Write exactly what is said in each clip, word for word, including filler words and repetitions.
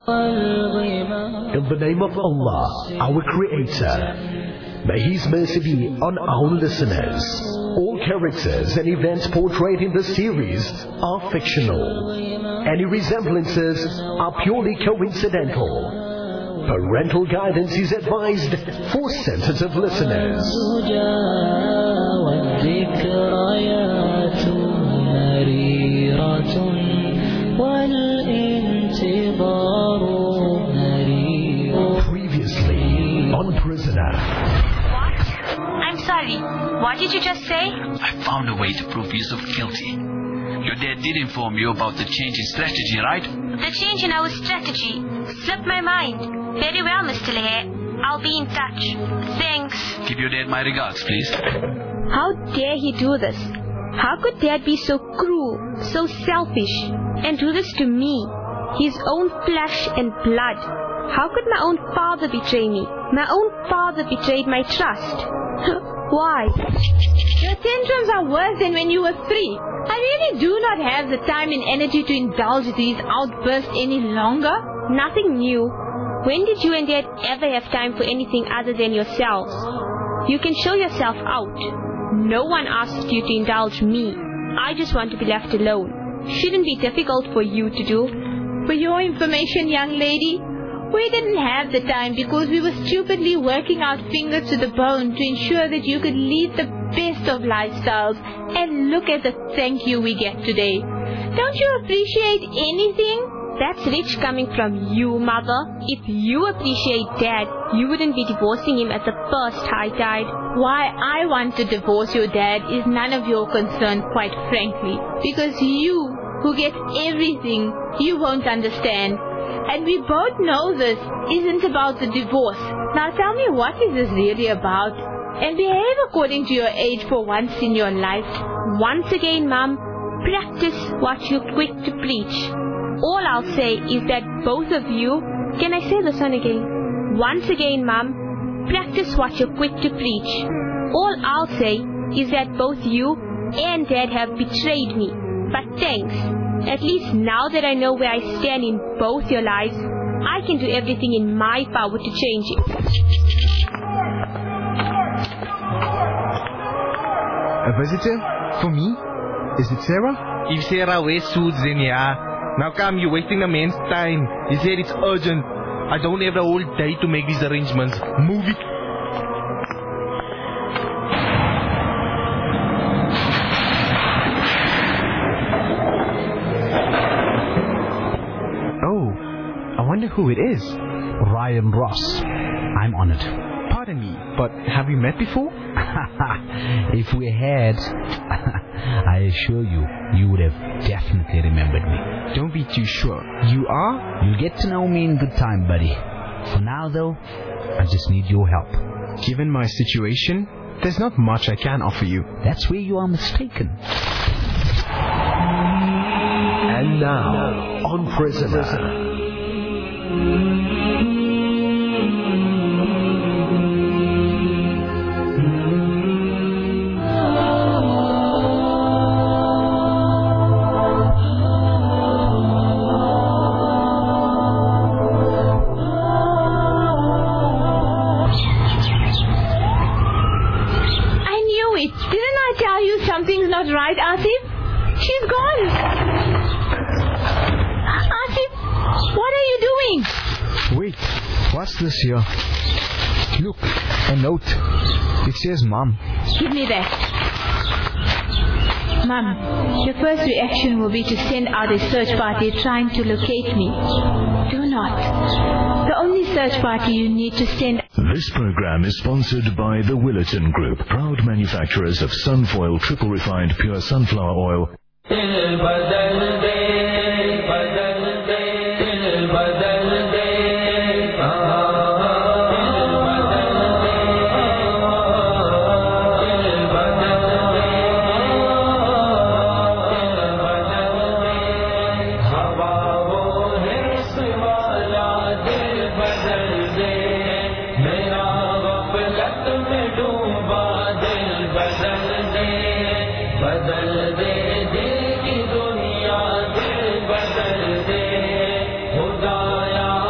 In the name of Allah, our Creator, may His mercy be on our listeners. All characters and events portrayed in this series are fictional. Any resemblances are purely coincidental. Parental guidance is advised for sensitive listeners. Previously on Prisoner. What? I'm sorry. What did you just say? I found a way to prove Yusuf guilty. Your dad did inform you about the change in strategy, right? The change in our strategy slipped my mind. Very well, Mister Lehe. I'll be in touch. Thanks. Give your dad my regards, please. How dare he do this? How could Dad be so cruel, so selfish, and do this to me, his own flesh and blood? How could my own father betray me? My own father betrayed my trust. Why? Your tantrums are worse than when you were three. I really do not have the time and energy to indulge these outbursts any longer. Nothing new. When did you and Dad ever have time for anything other than yourselves? You can show yourself out. No one asked you to indulge me. I just want to be left alone. Shouldn't be difficult for you to do. For your information, young lady, we didn't have the time because we were stupidly working our fingers to the bone to ensure that you could lead the best of lifestyles. And look at the thank you we get today. Don't you appreciate anything? That's rich coming from you, Mother. If you appreciate Dad, you wouldn't be divorcing him at the first high tide. Why I want to divorce your dad is none of your concern, quite frankly. Because you, who get everything, you won't understand. And we both know this isn't about the divorce. Now tell me, what is this really about? And behave according to your age for once in your life. Once again, Mom, practice what you're quick to preach. All I'll say is that both of you... Can I say this one again? Once again, Mom, practice what you're quick to preach. All I'll say is that both you and Dad have betrayed me. But thanks. At least now that I know where I stand in both your lives, I can do everything in my power to change it. A visitor? For me? Is it Sarah? If Sarah wears suits, then yeah. Now come, you're wasting the man's time. He said it's urgent. I don't have the whole day to make these arrangements. Move it. Oh, I wonder who it is. Ryan Ross. I'm on it. Pardon me, but have we met before? If we had, I assure you, you would have definitely remembered me. Don't be too sure. You are? You'll get to know me in good time, buddy. For now, though, I just need your help. Given my situation, there's not much I can offer you. That's where you are mistaken. And now, on Prisoner. Right, Asif? She's gone. Asif, what are you doing? Wait, what's this here? Look, a note. It says Mom. Give me that. Mom, your first reaction will be to send out a search party trying to locate me. Do not. The only search party you need to send... This program is sponsored by the Willerton Group, proud manufacturers of Sunfoil triple refined pure sunflower oil. Hudaya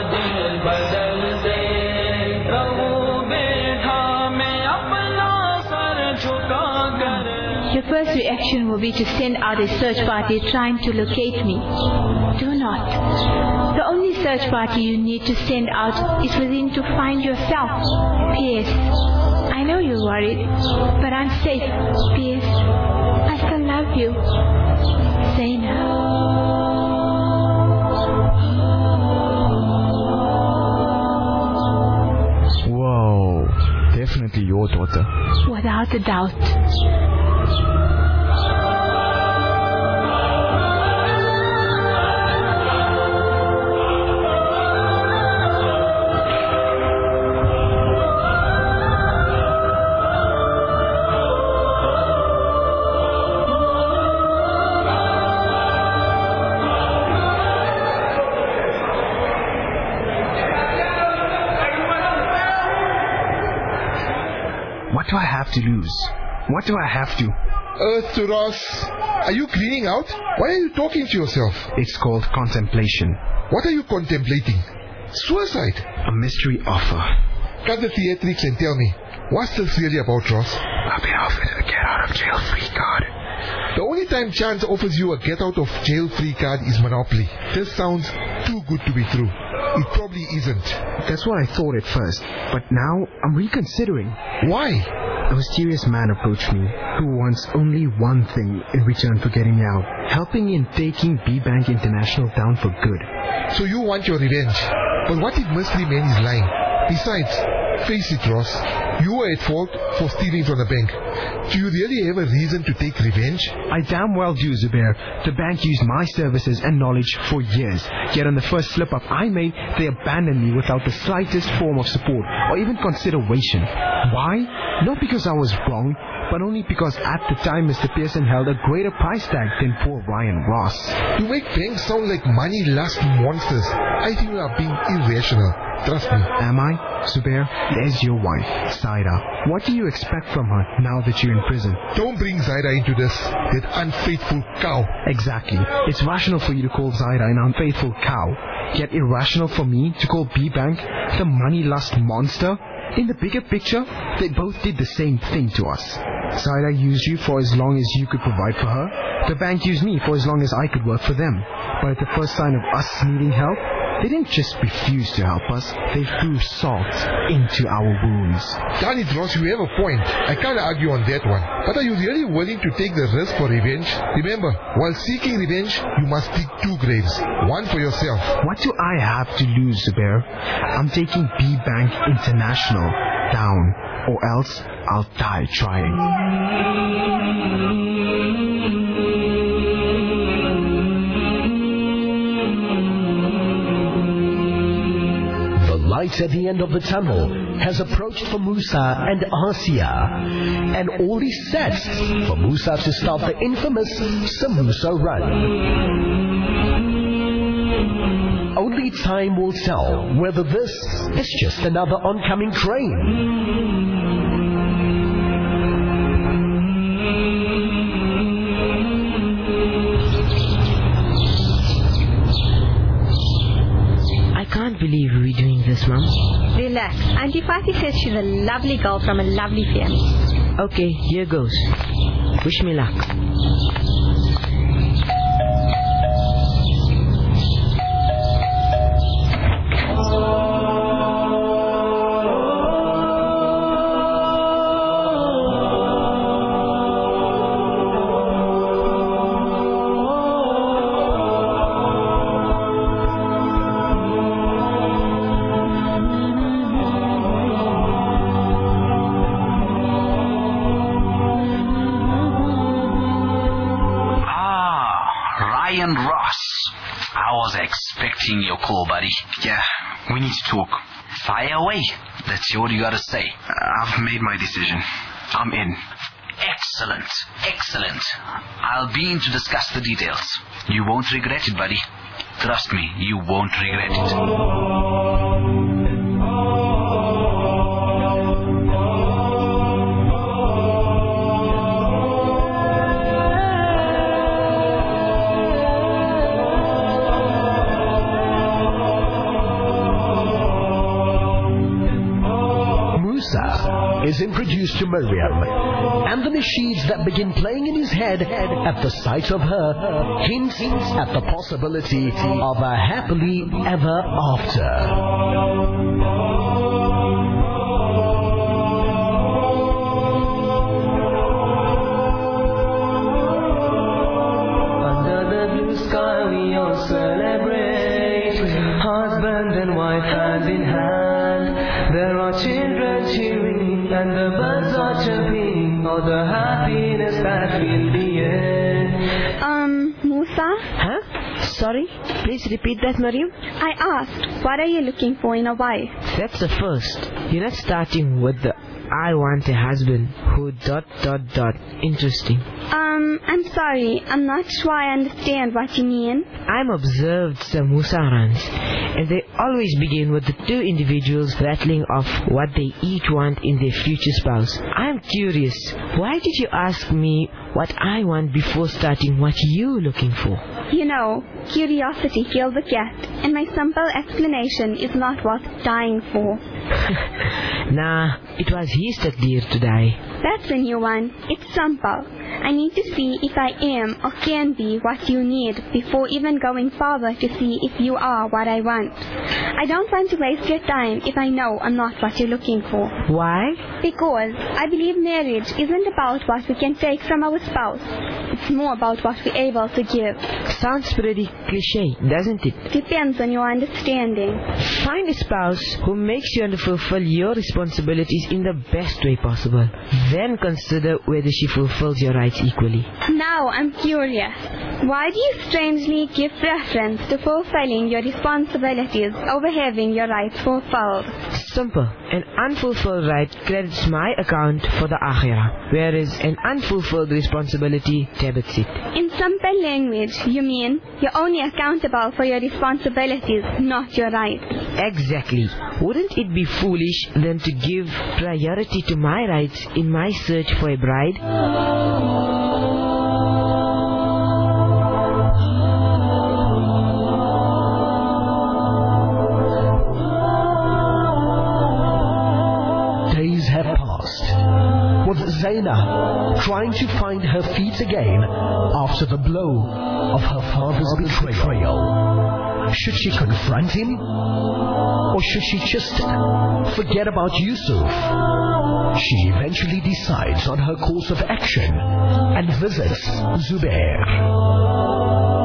Your first reaction will be to send out a search party trying to locate me. Do not. The only search party you need to send out is within to find yourself. P S. I know you're worried, but I'm safe. P S. I still love you. Zaina. Whoa, definitely your daughter. Without a doubt. What do I have to lose? What do I have to? Earth to Ross. Are you cleaning out? Why are you talking to yourself? It's called contemplation. What are you contemplating? Suicide? A mystery offer. Cut the theatrics and tell me, what's this really about, Ross? I've been offered a get out of jail free card. The only time Chance offers you a get out of jail free card is Monopoly. This sounds too good to be true. It probably isn't. That's what I thought at first, but now I'm reconsidering. Why? A mysterious man approached me who wants only one thing in return for getting me out. Helping in taking B-Bank International down for good. So you want your revenge. But what if mystery man is lying? Besides, face it, Ross. You were at fault for stealing from the bank. Do you really have a reason to take revenge? I damn well do, Zubair. The bank used my services and knowledge for years. Yet on the first slip-up I made, they abandoned me without the slightest form of support or even consideration. Why? Not because I was wrong, but only because at the time Mister Pearson held a greater price tag than poor Ryan Ross. You make banks sound like money-lust monsters. I think you are being irrational. Trust me. Am I? Zubair, there's your wife, Zaida. What do you expect from her now that you're in prison? Don't bring Zaida into this, that unfaithful cow. Exactly. It's rational for you to call Zaida an unfaithful cow, yet irrational for me to call B-Bank the money-lust monster. In the bigger picture, they both did the same thing to us. Zaida used you for as long as you could provide for her. The bank used me for as long as I could work for them. But at the first sign of us needing help, they didn't just refuse to help us, they threw salt into our wounds. Darn it, Ross, you have a point. I can't argue on that one. But are you really willing to take the risk for revenge? Remember, while seeking revenge, you must dig two graves. One for yourself. What do I have to lose, Zubair? I'm taking B-Bank International down, or else I'll die trying. Light at the end of the tunnel has approached for Musa and Asia, and all is set for Musa to start the infamous Samosa run. Only time will tell whether this is just another oncoming train. I can't believe we're doing this, Mom. Relax. Auntie Fatih says she's a lovely girl from a lovely family. Okay, here goes. Wish me luck. Ryan Ross. I was expecting your call, buddy. Yeah, we need to talk. Fire away. Let's hear what you gotta say. I've made my decision. I'm in. Excellent. Excellent. I'll be in to discuss the details. You won't regret it, buddy. Trust me, you won't regret it. is introduced to Miriam, and the nasheeds that begin playing in his head at the sight of her hints at the possibility of a happily ever after. Celebrate, husband and wife hand in hand. There are children cheering and the birds are chirping. Oh, the happiness that will be end. Um, Musa? Huh? Sorry? Please repeat that, Mariam. I asked, what are you looking for in a wife? That's the first. You're not starting with the I want a husband who dot dot dot. Interesting. Um, I'm sorry. I'm not sure I understand what you mean. I'm observed some Musarans, and they always begin with the two individuals rattling off what they each want in their future spouse. I'm curious, why did you ask me what I want before starting what you're looking for? You know, curiosity killed the cat, and my simple explanation is not worth dying for. Nah, it was his takdir to die. That's a new one. It's simple. I need to see if I am or can be what you need before even going forward to see if you are what I want. I don't want to waste your time if I know I'm not what you're looking for. Why? Because I believe marriage isn't about what we can take from our spouse. It's more about what we're able to give. Sounds pretty cliche, doesn't it? Depends on your understanding. Find a spouse who makes you fulfill your responsibilities in the best way possible. Then consider whether she fulfills your rights equally. Now I'm curious. Why do you strangely give preference to fulfilling your responsibilities over having your rights fulfilled? Simple. An unfulfilled right credits my account for the akhirah, whereas an unfulfilled responsibility debits it. In simple language, you mean you're only accountable for your responsibilities, not your rights. Exactly. Wouldn't it be foolish then to give priority to my rights in my search for a bride? Days have passed, with Zainab trying to find her feet again after the blow of her father's betrayal. Should she confront him? Or should she just forget about Yusuf? She eventually decides on her course of action and visits Zubair.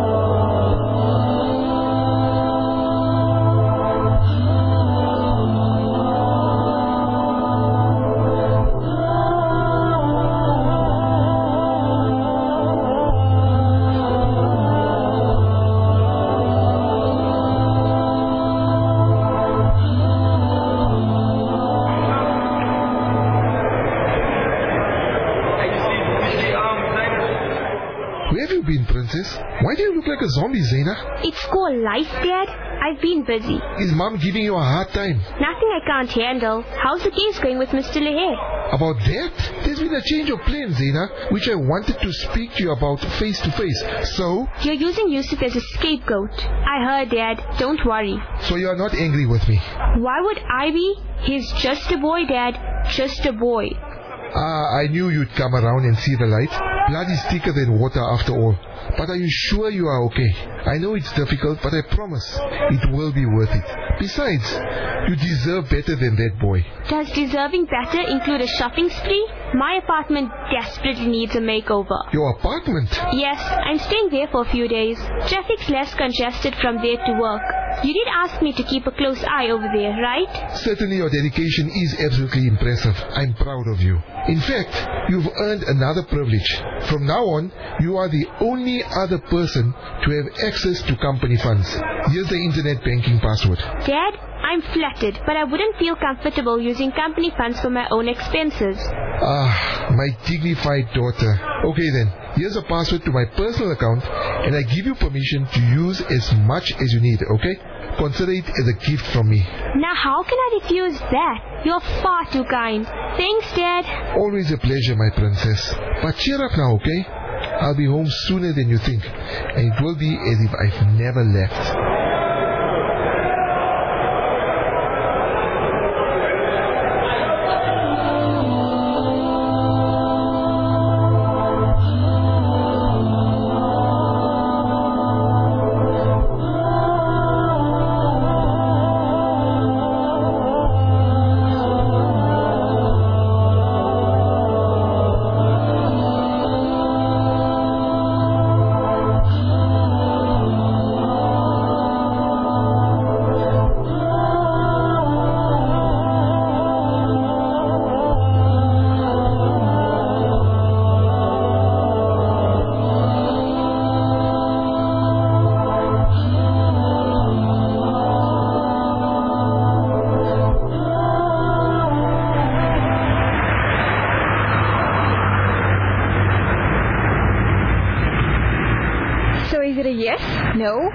Why do you look like a zombie, Zaina? It's called life, Dad. I've been busy. Is Mom giving you a hard time? Nothing I can't handle. How's the case going with Mister Leher? About that? There's been a change of plans, Zaina, which I wanted to speak to you about face to face. So? You're using Yusuf as a scapegoat. I heard, Dad. Don't worry. So you're not angry with me? Why would I be? He's just a boy, Dad. Just a boy. Ah, I knew you'd come around and see the light. Blood is thicker than water after all. But are you sure you are okay? I know it's difficult, but I promise it will be worth it. Besides, you deserve better than that boy. Does deserving better include a shopping spree? My apartment desperately needs a makeover. Your apartment? Yes, I'm staying there for a few days. Traffic's less congested from there to work. You did ask me to keep a close eye over there, right? Certainly your dedication is absolutely impressive. I'm proud of you. In fact, you've earned another privilege. From now on, you are the only other person to have access to company funds. Here's the internet banking password. Dad, I'm flattered, but I wouldn't feel comfortable using company funds for my own expenses. Ah, my dignified daughter. Okay then, here's a password to my personal account, and I give you permission to use as much as you need, okay? Consider it as a gift from me. Now how can I refuse that? You're far too kind. Thanks, Dad. Always a pleasure, my princess. But cheer up now, okay? I'll be home sooner than you think, and it will be as if I've never left.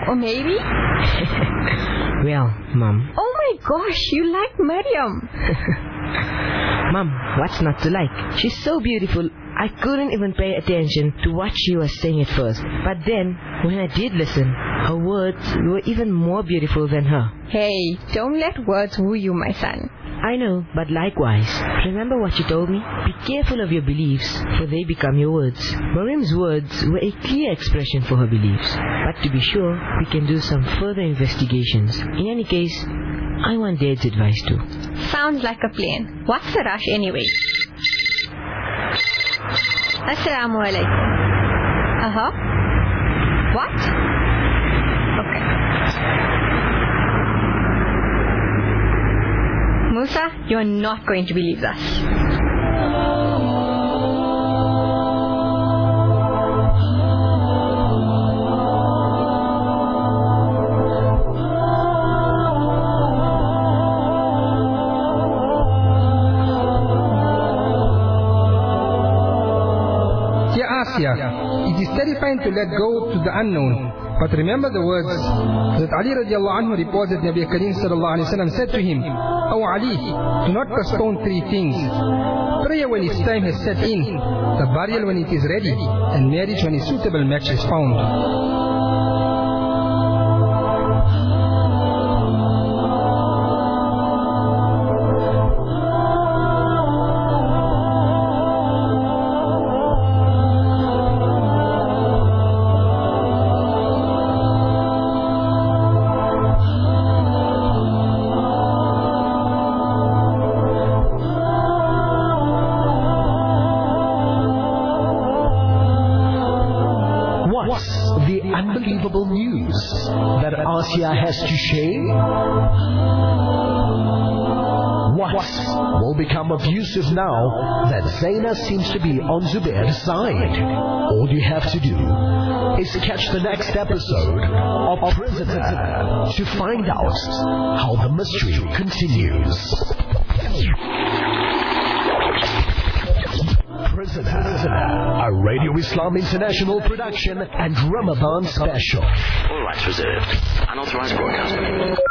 Or maybe... Well, Mom. Oh my gosh, you like Maryam. Mom, what's not to like? She's so beautiful, I couldn't even pay attention to what she was saying at first. But then, when I did listen, her words were even more beautiful than her. Hey, don't let words woo you, my son. I know, but likewise, remember what you told me? Be careful of your beliefs, for they become your words. Maryam's words were a clear expression for her beliefs. But to be sure, we can do some further investigations. In any case, I want Dad's advice too. Sounds like a plan. What's the rush anyway? Assalamu alaikum. Uh-huh. What? Okay. Musa, you're not going to believe us. Asia, it is terrifying to let go to the unknown. But remember the words that Ali radiallahu anhu reported Nabi Kareem sallallahu alayhi wa sallam said to him, "O Ali, do not postpone three things. Prayer when its time has set in, the burial when it is ready, and marriage when a suitable match is found." Unbelievable news that Asia has to share? What will become abusive now that Zaina seems to be on Zubair's side? All you have to do is catch the next episode of Prisoner to find out how the mystery continues. Prisoner, a Radio Islam International production and Ramadan special. All rights reserved. Unauthorized broadcasting.